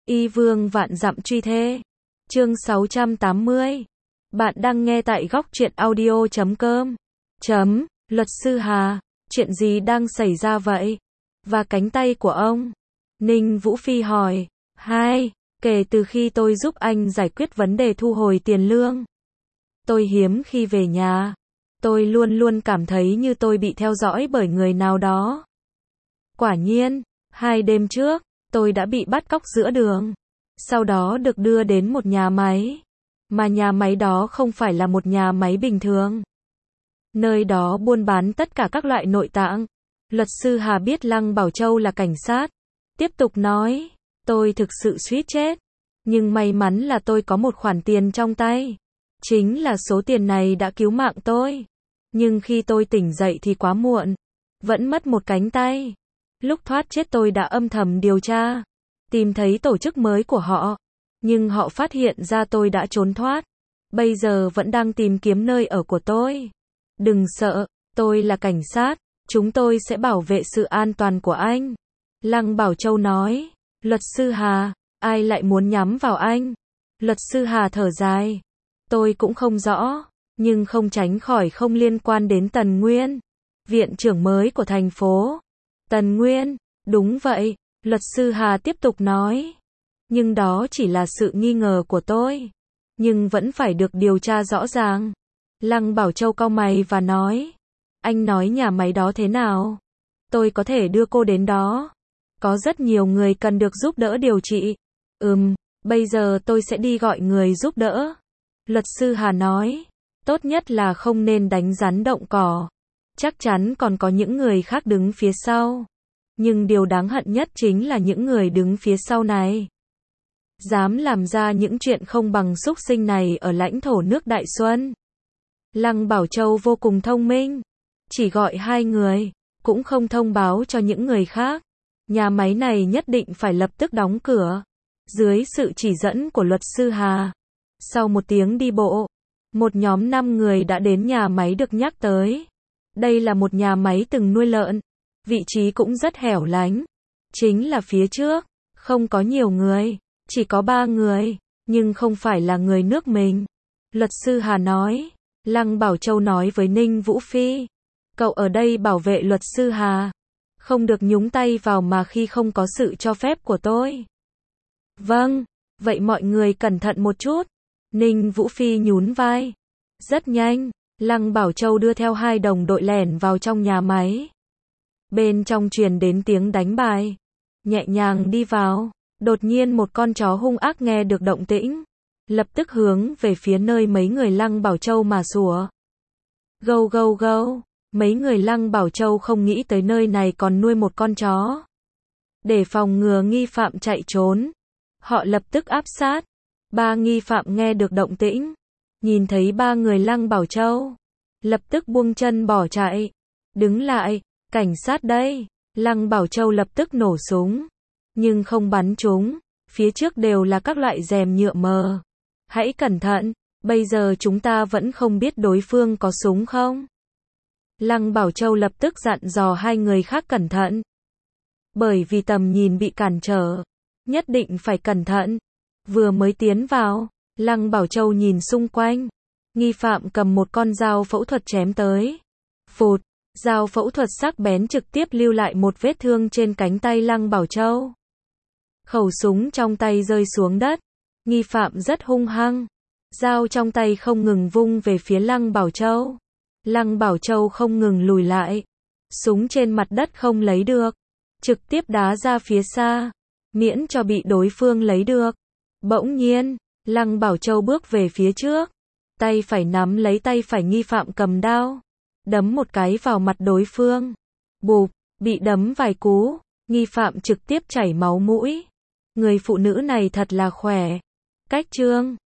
Y vương vạn dặm truy thê. Chương 680. Bạn đang nghe tại góc truyện audio.com. Luật sư Hà, chuyện gì đang xảy ra vậy? Và cánh tay của ông? Ninh Vũ Phi hỏi. Kể từ khi tôi giúp anh giải quyết vấn đề thu hồi tiền lương, tôi hiếm khi về nhà. Tôi luôn luôn cảm thấy như tôi bị theo dõi bởi người nào đó. Quả nhiên, 2 đêm trước, tôi đã bị bắt cóc giữa đường. Sau đó được đưa đến một nhà máy. Mà nhà máy đó không phải là một nhà máy bình thường. Nơi đó buôn bán tất cả các loại nội tạng. Luật sư Hà biết Lăng Bảo Châu là cảnh sát. Tiếp tục nói, tôi thực sự suýt chết. Nhưng may mắn là tôi có một khoản tiền trong tay. Chính là số tiền này đã cứu mạng tôi. Nhưng khi tôi tỉnh dậy thì quá muộn. Vẫn mất một cánh tay. Lúc thoát chết tôi đã âm thầm điều tra. Tìm thấy tổ chức mới của họ. Nhưng họ phát hiện ra tôi đã trốn thoát. Bây giờ vẫn đang tìm kiếm nơi ở của tôi. Đừng sợ, tôi là cảnh sát. Chúng tôi sẽ bảo vệ sự an toàn của anh. Lăng Bảo Châu nói. Luật sư Hà, ai lại muốn nhắm vào anh? Luật sư Hà thở dài. Tôi cũng không rõ. Nhưng không tránh khỏi không liên quan đến Tần Nguyên, viện trưởng mới của thành phố. Tần Nguyên, đúng vậy, luật sư Hà tiếp tục nói. Nhưng đó chỉ là sự nghi ngờ của tôi. Nhưng vẫn phải được điều tra rõ ràng. Lăng Bảo Châu cau mày và nói. Anh nói nhà máy đó thế nào? Tôi có thể đưa cô đến đó. Có rất nhiều người cần được giúp đỡ điều trị. Bây giờ tôi sẽ đi gọi người giúp đỡ. Luật sư Hà nói. Tốt nhất là không nên đánh rắn động cỏ. Chắc chắn còn có những người khác đứng phía sau. Nhưng điều đáng hận nhất chính là những người đứng phía sau này dám làm ra những chuyện không bằng súc sinh này ở lãnh thổ nước Đại Xuân. Lăng Bảo Châu vô cùng thông minh. Chỉ gọi 2 người, cũng không thông báo cho những người khác. Nhà máy này nhất định phải lập tức đóng cửa. Dưới sự chỉ dẫn của luật sư Hà. Sau một tiếng đi bộ, một nhóm 5 người đã đến nhà máy được nhắc tới. Đây là một nhà máy từng nuôi lợn. Vị trí cũng rất hẻo lánh. Chính là phía trước, không có nhiều người, chỉ có 3 người, nhưng không phải là người nước mình. Luật sư Hà nói. Lăng Bảo Châu nói với Ninh Vũ Phi. Cậu ở đây bảo vệ luật sư Hà. Không được nhúng tay vào mà khi không có sự cho phép của tôi. Vâng, vậy mọi người cẩn thận một chút. Ninh Vũ Phi nhún vai. Rất nhanh, Lăng Bảo Châu đưa theo 2 đồng đội lẻn vào trong nhà máy. Bên trong truyền đến tiếng đánh bài. Nhẹ nhàng đi vào. Đột nhiên một con chó hung ác nghe được động tĩnh. Lập tức hướng về phía nơi mấy người Lăng Bảo Châu mà sủa. Gâu gâu gâu. Mấy người Lăng Bảo Châu không nghĩ tới nơi này còn nuôi một con chó. Để phòng ngừa nghi phạm chạy trốn, họ lập tức áp sát. 3 nghi phạm nghe được động tĩnh. Nhìn thấy 3 người Lăng Bảo Châu. Lập tức buông chân bỏ chạy. Đứng lại, cảnh sát đây. Lăng Bảo Châu lập tức nổ súng. Nhưng không bắn chúng. Phía trước đều là các loại rèm nhựa mờ. Hãy cẩn thận, bây giờ chúng ta vẫn không biết đối phương có súng không. Lăng Bảo Châu lập tức dặn dò 2 người khác cẩn thận. Bởi vì tầm nhìn bị cản trở. Nhất định phải cẩn thận. Vừa mới tiến vào, Lăng Bảo Châu nhìn xung quanh. Nghi phạm cầm một con dao phẫu thuật chém tới. Phụt, dao phẫu thuật sắc bén trực tiếp lưu lại một vết thương trên cánh tay Lăng Bảo Châu. Khẩu súng trong tay rơi xuống đất. Nghi phạm rất hung hăng. Dao trong tay không ngừng vung về phía Lăng Bảo Châu. Lăng Bảo Châu không ngừng lùi lại. Súng trên mặt đất không lấy được. Trực tiếp đá ra phía xa. Miễn cho bị đối phương lấy được. Bỗng nhiên, Lăng Bảo Châu bước về phía trước. Tay phải nắm lấy tay phải nghi phạm cầm đao. Đấm một cái vào mặt đối phương. Bụp, bị đấm vài cú. Nghi phạm trực tiếp chảy máu mũi. Người phụ nữ này thật là khỏe. Cách trương.